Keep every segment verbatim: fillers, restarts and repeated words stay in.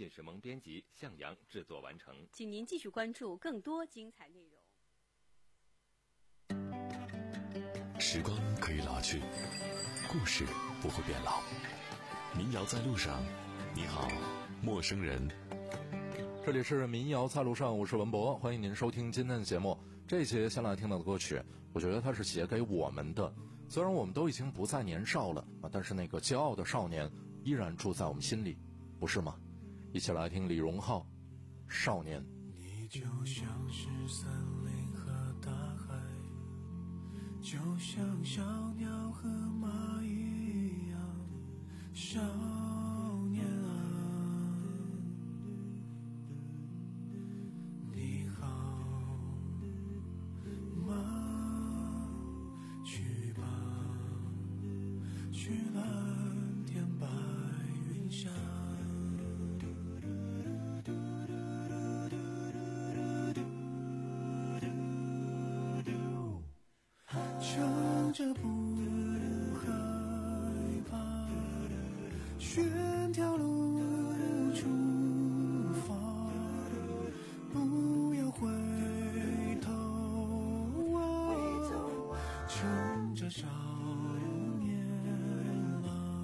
信时蒙编辑，向阳制作完成。 请您继续关注更多精彩内容。 时光可以老去，故事不会变老。民谣在路上，你好，陌生人。 这里是民谣在路上，我是文博，欢迎您收听今天的节目。这节先来听到的歌曲，我觉得它是写给我们的。虽然我们都已经不再年少了啊，但是那个骄傲的少年依然住在我们心里，不是吗？一起来听李荣浩《少年》。 你就像是森林和大海，就像小鸟和蚂蚁一样，少年啊，你好吗？去吧，去蓝天白云下，唱着不害怕，选条路出发，不要回头啊，趁着少年郎。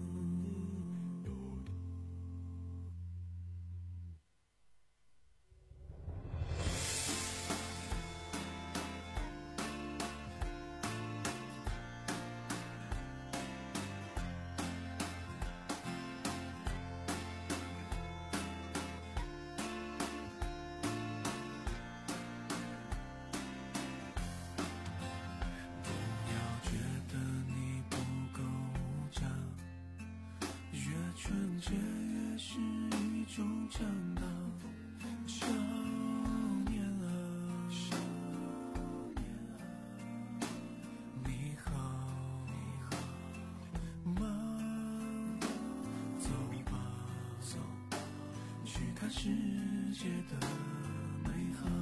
纯洁也是一种长大，少年啊，少年啊，你好，你好吗？走吧，走吧，去看世界的美好。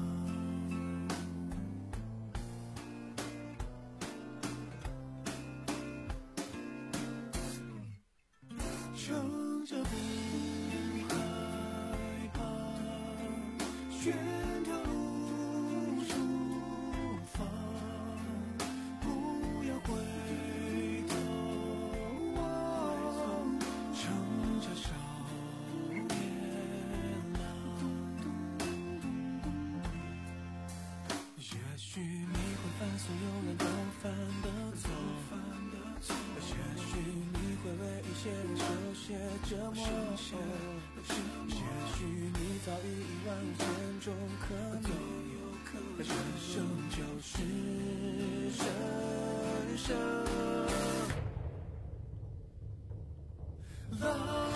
撑着不害怕，选条路出发，不要回头啊，撑着少年郎。也许你会犯所有人都犯的错，也许你会为一些人受些折磨，也许你早已遗忘千种可能，人生就是人生。啦啦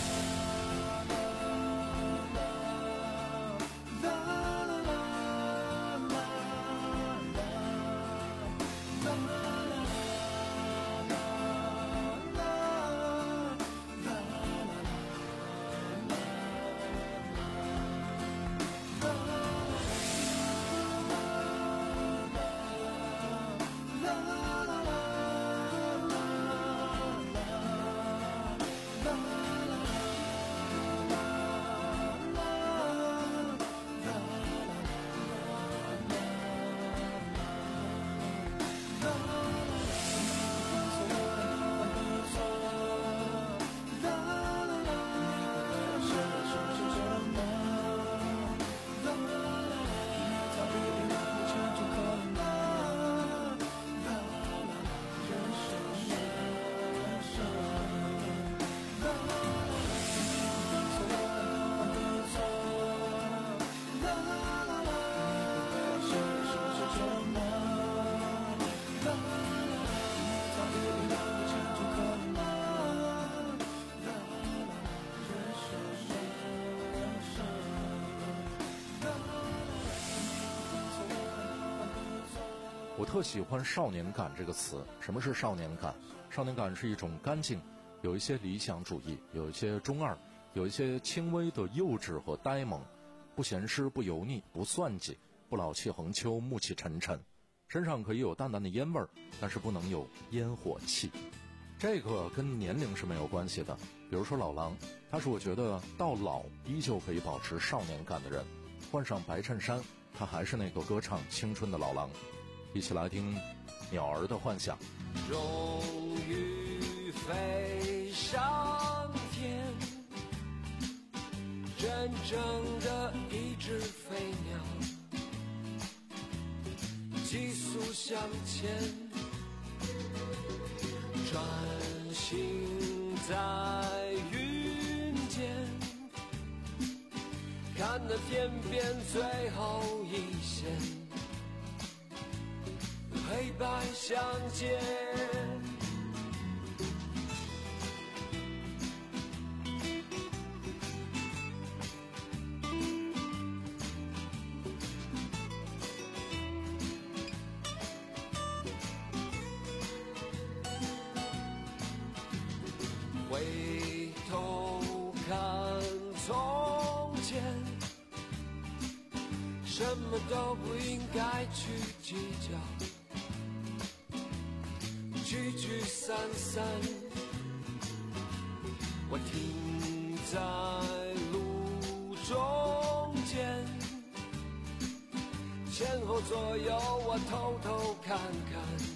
我特喜欢少年感这个词。什么是少年感？少年感是一种干净，有一些理想主义，有一些中二，有一些轻微的幼稚和呆萌，不咸湿，不油腻，不算计，不老气横秋，暮气沉沉，身上可以有淡淡的烟味儿，但是不能有烟火气。 这个跟年龄是没有关系的。比如说老狼，他是我觉得到老依旧可以保持少年感的人，换上白衬衫，他还是那个歌唱青春的老狼。一起来听鸟儿的幻想。 终于飞上天，真正的一只飞鸟，急速向前，专心在云间，看那天边最后一线，黑白相间。回头看从前，什么都不应该去计较，聚聚散散，我停在路中间，前后左右我偷偷看看，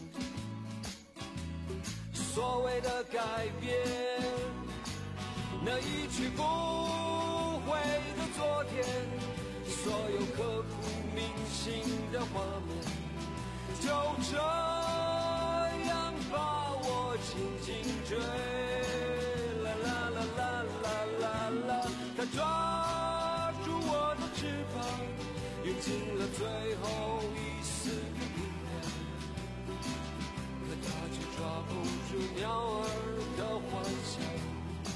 所谓的改变，那一去不回的昨天，所有刻骨铭心的画面，就这样把我紧紧追。啦啦啦啦啦啦啦，它抓住我的翅膀，用尽了最后一丝的力量，可它却抓不住鸟儿的幻想。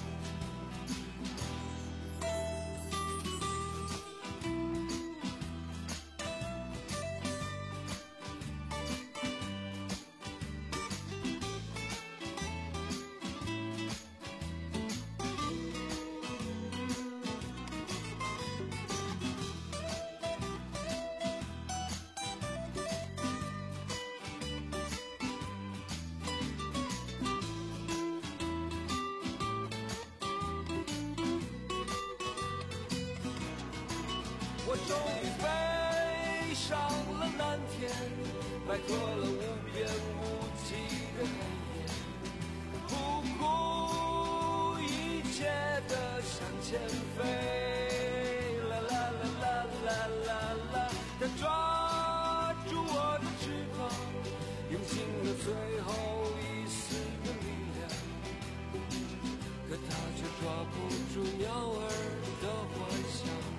我终于飞上了蓝天，摆脱了无边无际的黑夜，不顾一切的向前飞。啦啦啦啦啦啦啦，它抓住我的翅膀，用尽了最后一丝的力量，可它却抓不住鸟儿的幻想。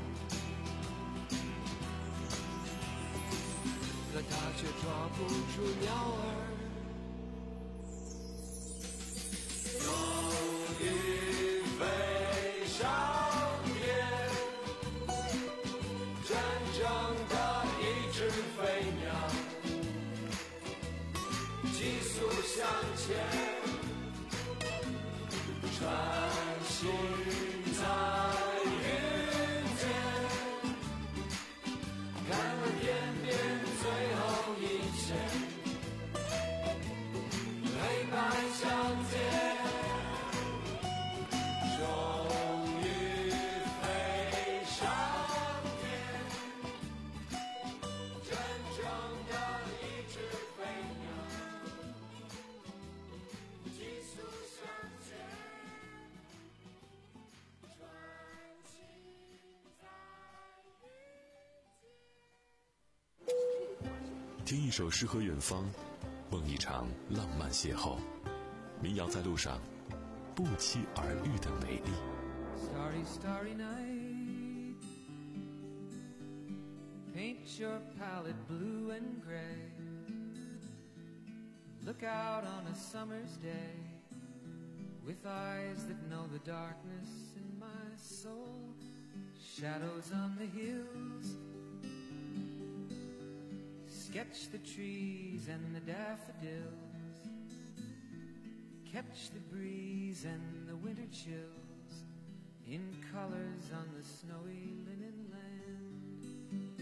可它却抓不住鸟儿。终于飞上天，真正的一只飞鸟，急速向前，专心在云间，看了天边最后一线，黑白相间，终于飞上天，真正的一只飞鸟，急速向前，专心在听一首诗和远方，梦一场浪漫邂逅。民谣在路上，不期而遇的美丽。 Starry, starry night, paint your palette blue and gray. Look out on a summer's day, with eyes that know the darkness in my soul. Shadows on the hills, sketch the trees and the daffodils, catch the breeze and the winter chills in colors on the snowy linen land.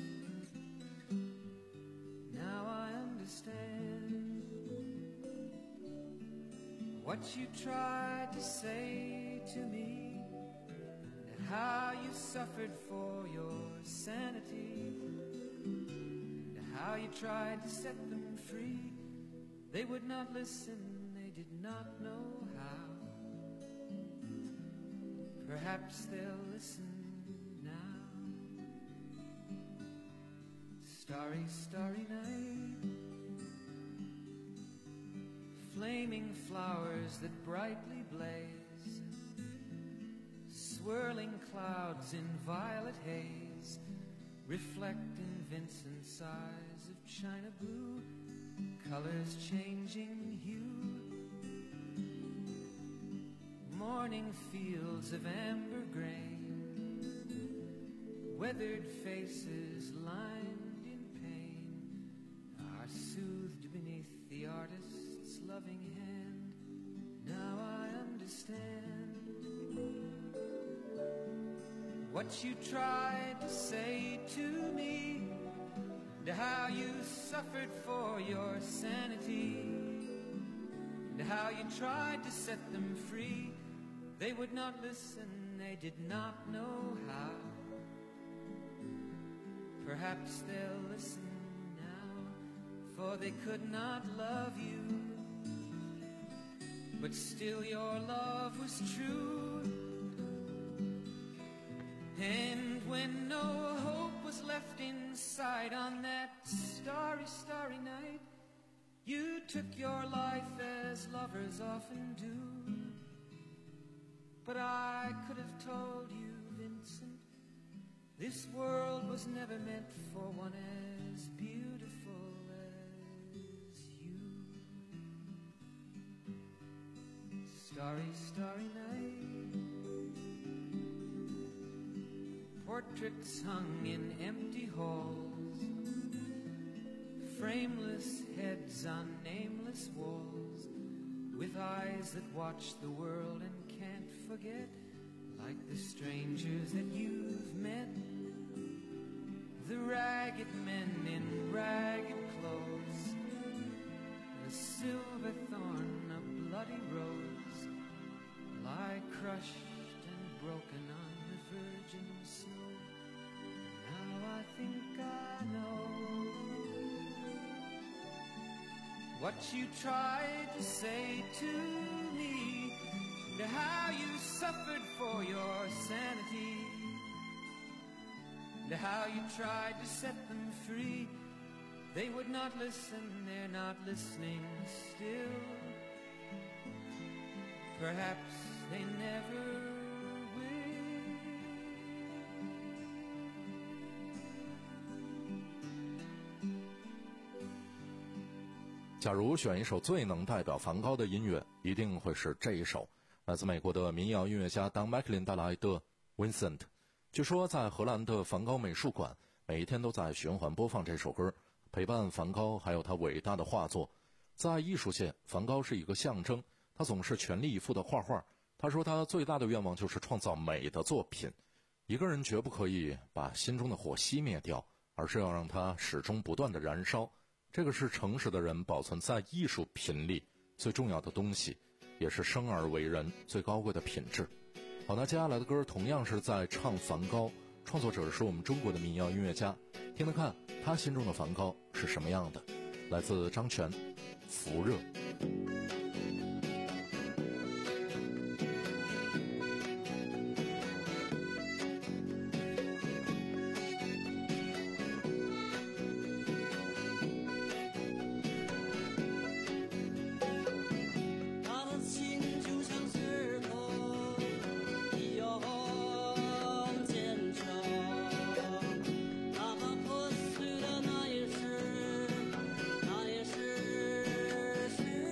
Now I understand what you tried to say to me, and how you suffered for your sanity, and how you tried to set them free. They would not listen, they did not know how. Perhaps they'll listen now. Starry, starry night, flaming flowers that brightly blaze, swirling clouds in violet haze, reflect in Vincent's eyes of china blue, colors changing hue. Morning fields of amber grain, weathered faces lined in pain, are soothed beneath the artist's loving hand. Now I understand what you tried to say to me, and how you suffered for your sanity, and how you tried to set them free. They would not listen, they did not know how. Perhaps they'll listen now, for they could not love you, but still your love was true. And when no hope was left inside on that starry, starry night, you took your life as lovers often do. But I could have told you, Vincent, this world was never meant for one as beautiful as you. Starry, starry night, portraits hung in empty halls, frameless heads on nameless walls, with eyes that watch the world and can't forget, like the strangers that you've met, the ragged men in ragged clothes, the silver thorn, a bloody rose, lie crushed and broken on the virgin snow. Now I think I know what you tried to say to me, and how you suffered for your sanity, and how you tried to set them free. They would not listen, they're not listening still. Perhaps they never will. 假如选一首最能代表梵高的音乐，一定会是这一首，来自美国的民谣音乐家 Don McLean 带来的 Vincent。 据说在荷兰的梵高美术馆每一天都在循环播放这首歌，陪伴梵高还有他伟大的画作。在艺术界，梵高是一个象征，他总是全力以赴的画画。他说他最大的愿望就是创造美的作品。一个人绝不可以把心中的火熄灭掉，而是要让它始终不断的燃烧。这个是诚实的人保存在艺术品里最重要的东西，也是生而为人最高贵的品质。好，那接下来的歌同样是在唱梵高，创作者是我们中国的民谣音乐家，听听看他心中的梵高是什么样的。来自张全，福热。 是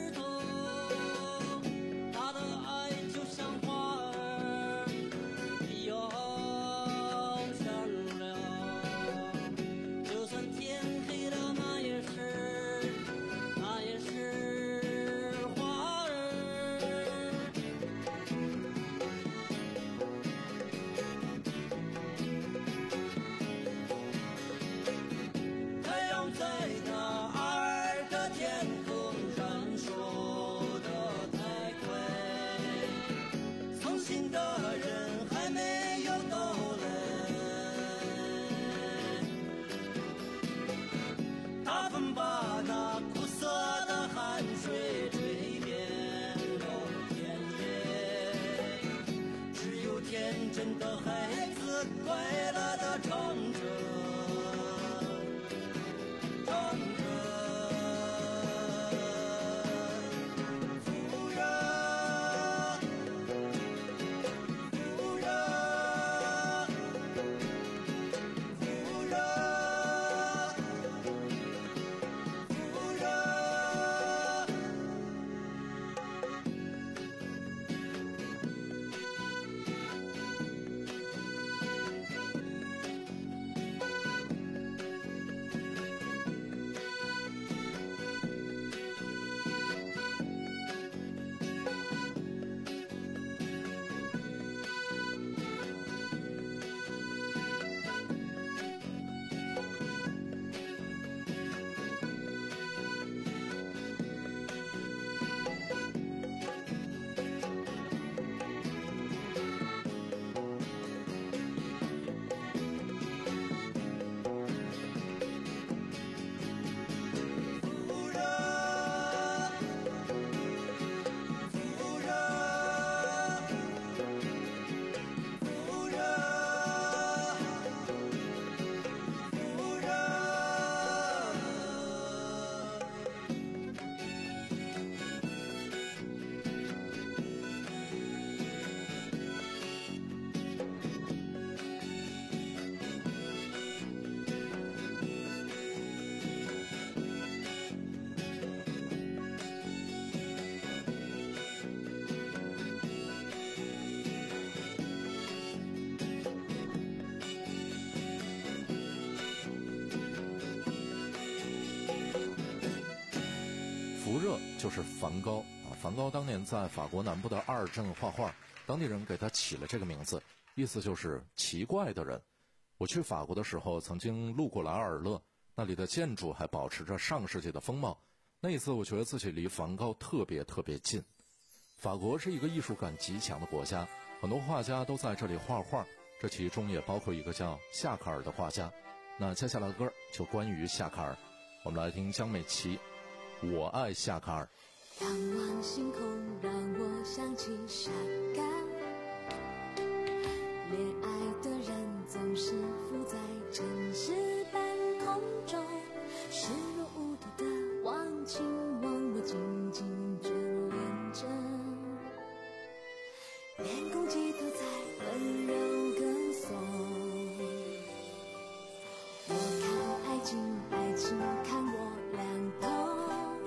就是梵高啊。梵高当年在法国南部的阿尔镇画画，当地人给他起了这个名字，意思就是奇怪的人。我去法国的时候曾经路过莱尔勒，那里的建筑还保持着上世纪的风貌。那一次我觉得自己离梵高特别特别近。法国是一个艺术感极强的国家，很多画家都在这里画画，这其中也包括一个叫夏卡尔的画家。那接下来的歌就关于夏卡尔，我们来听江美琪《我爱夏卡尔》。 仰望星空让我想起夏卡尔，恋爱的人总是浮在城市半空中，视若无睹的忘情忘我紧紧眷恋着，连空气都在温柔歌颂。我看爱情，爱情看我两头，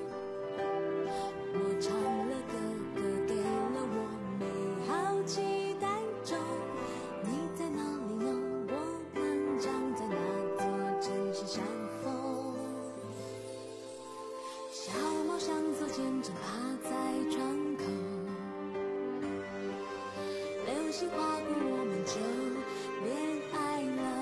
我唱了歌，歌给了我美好期待中。你在哪里呢？我们站在那座城市上风，小猫向左肩正趴在窗口，流星划过我们就恋爱了。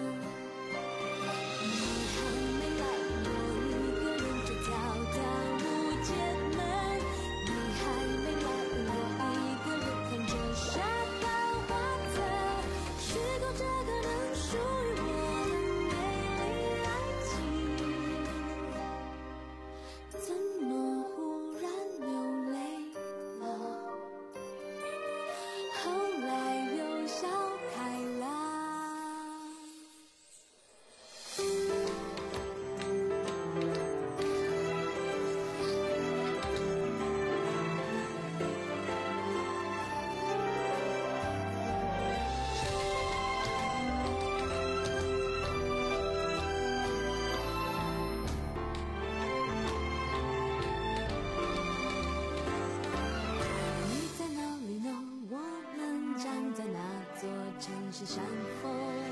是山峰，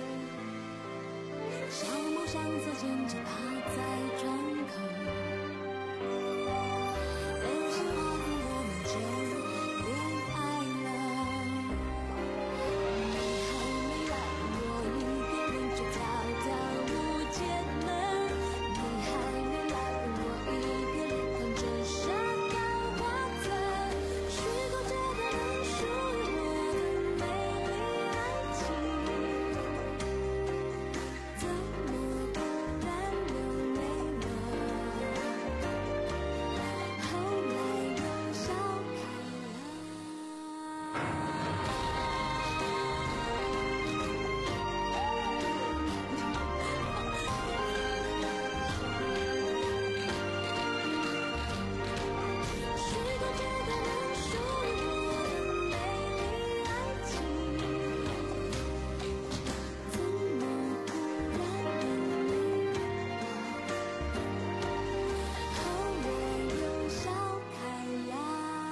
小猫向左肩着趴在窗口，流星划过我们就恋爱了。你还没来，我一个人就跳跳舞解闷。你还没来，我一个人看着山高画册，虚构这个人属于我的美丽爱情。怎么突然流泪了？后来又笑开了。虚构这个人属于我的美丽爱情，怎么突然流泪了？后来又笑开了。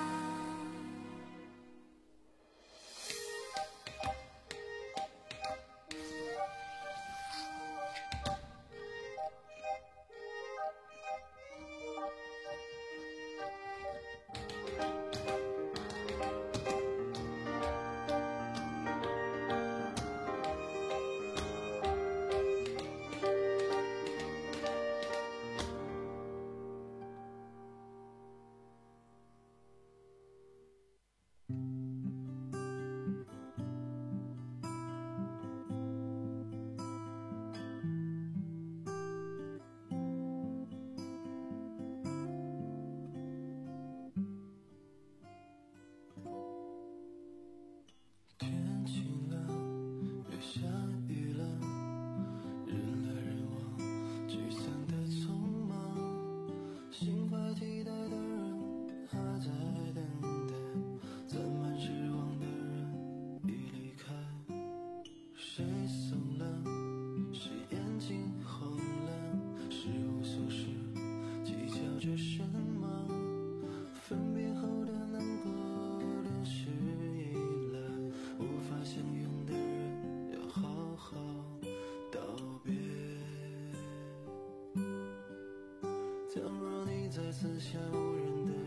天晴了，又下雨了，人来人往，聚散的匆忙，心怀期待的人还在等待，攒满失望的人已离开。谁怂了？谁眼睛红了？是无所事，计较着什么？分别后的难过流逝以来，无法相拥的人要好好道别。倘若你在四下无人的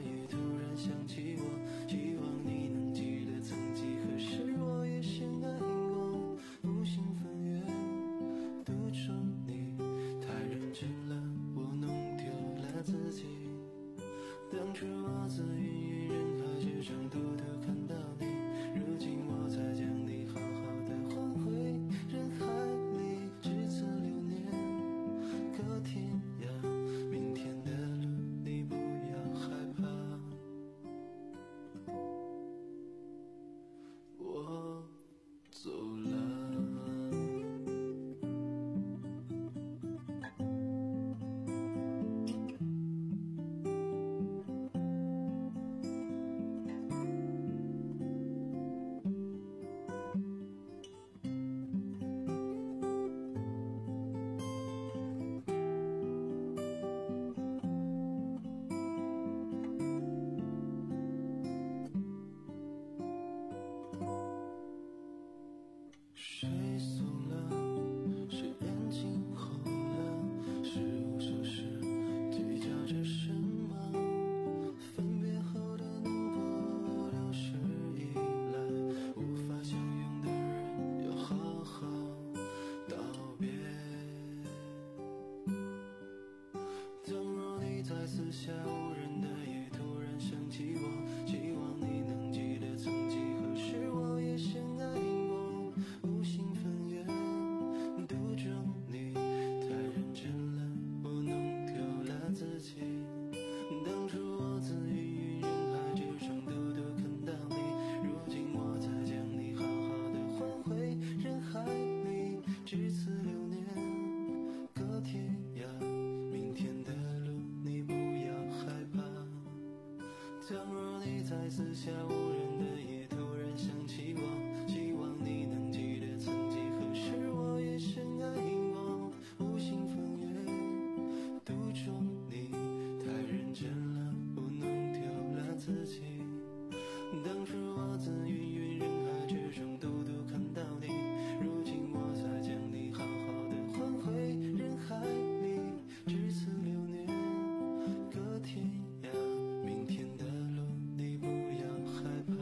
只此流年隔天涯，明天的路你不要害怕。倘若你在四下无人的夜突然想起我，希望你能记得曾几何时我也深爱过。无心风月途中你太认真了，不能丢了自己。当时我自芸芸人海之中独独看到你，如今我才将你好好的还回人海里。只此流年隔天涯，明天的路你不要害怕。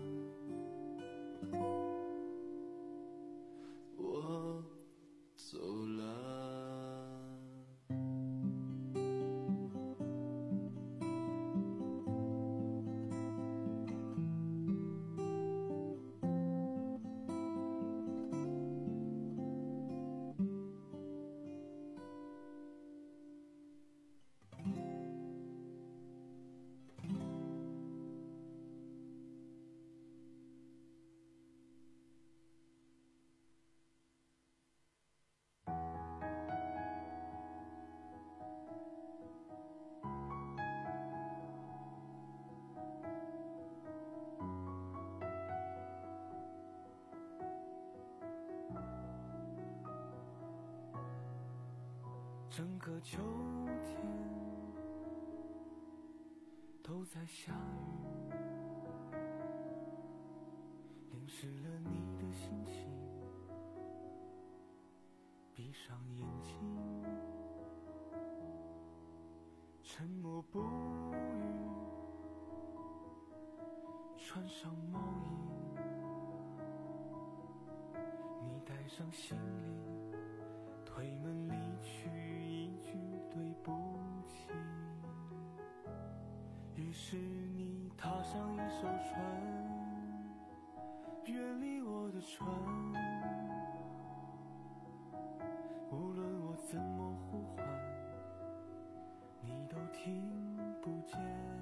我走了。整个秋天都在下雨，淋湿了你的心情。闭上眼睛，沉默不语，穿上毛衣，你带上行李，推门离去，一句对不起。于是你踏上一艘船，远离我的船。无论我怎么呼唤，你都听不见。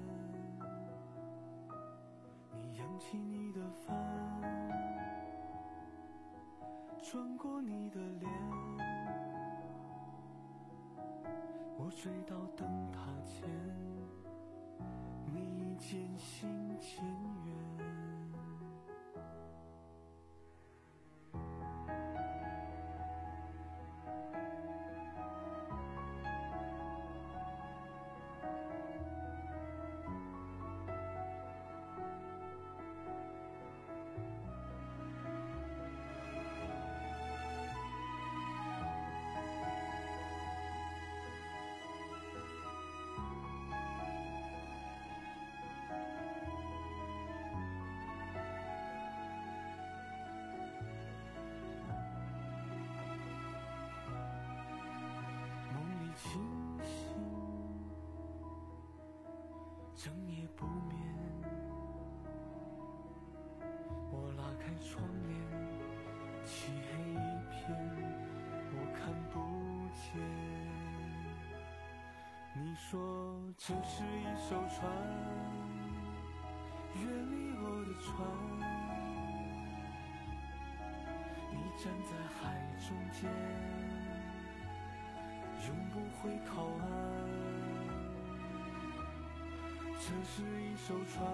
你扬起你的帆，转过你的脸，我追到灯塔前，你渐行渐远。清醒，整夜不眠，我拉开窗帘，漆黑一片，我看不见。你说这是一艘船，远离我的船，你站在海中间，永不会靠岸。这是一艘船，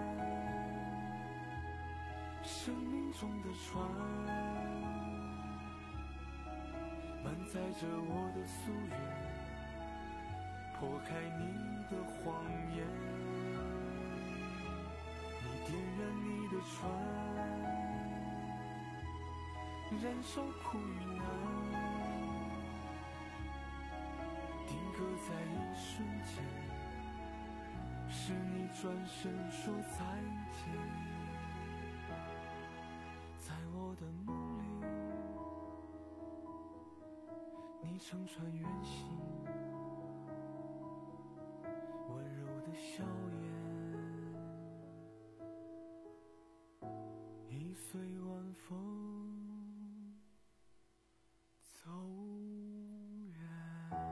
生命中的船，满载着我的夙愿，破开你的谎言。你点燃你的船，燃烧苦与难，定格在一瞬间，是你转身说再见。在我的梦里，你乘船远行，温柔的笑颜，一随晚风走远。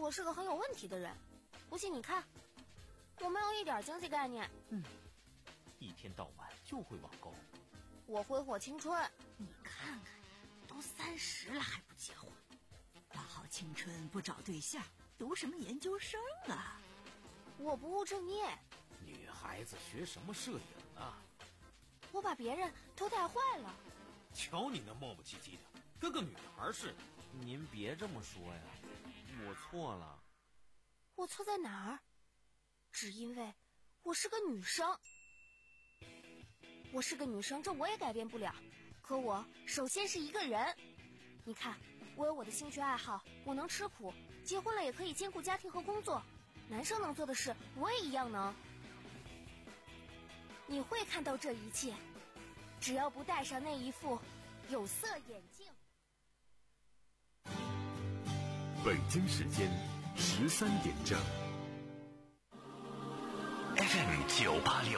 我是个很有问题的人。不信你看，我没有一点经济概念。 嗯，一天到晚就会网购。 我挥霍青春。 你看看，都三十了还不结婚，大好青春不找对象，读什么研究生啊？ 我不务正业。 女孩子学什么摄影啊？ 我把别人都带坏了。 瞧你那磨磨唧唧的，跟个女孩似的。 您别这么说呀，我错了。 我错在哪儿？只因为我是个女生。我是个女生，这我也改变不了。可我首先是一个人。你看，我有我的兴趣爱好，我能吃苦，结婚了也可以兼顾家庭和工作。男生能做的事，我也一样能。你会看到这一切，只要不戴上那一副有色眼镜。 北京时间十三点整。F M 九八六。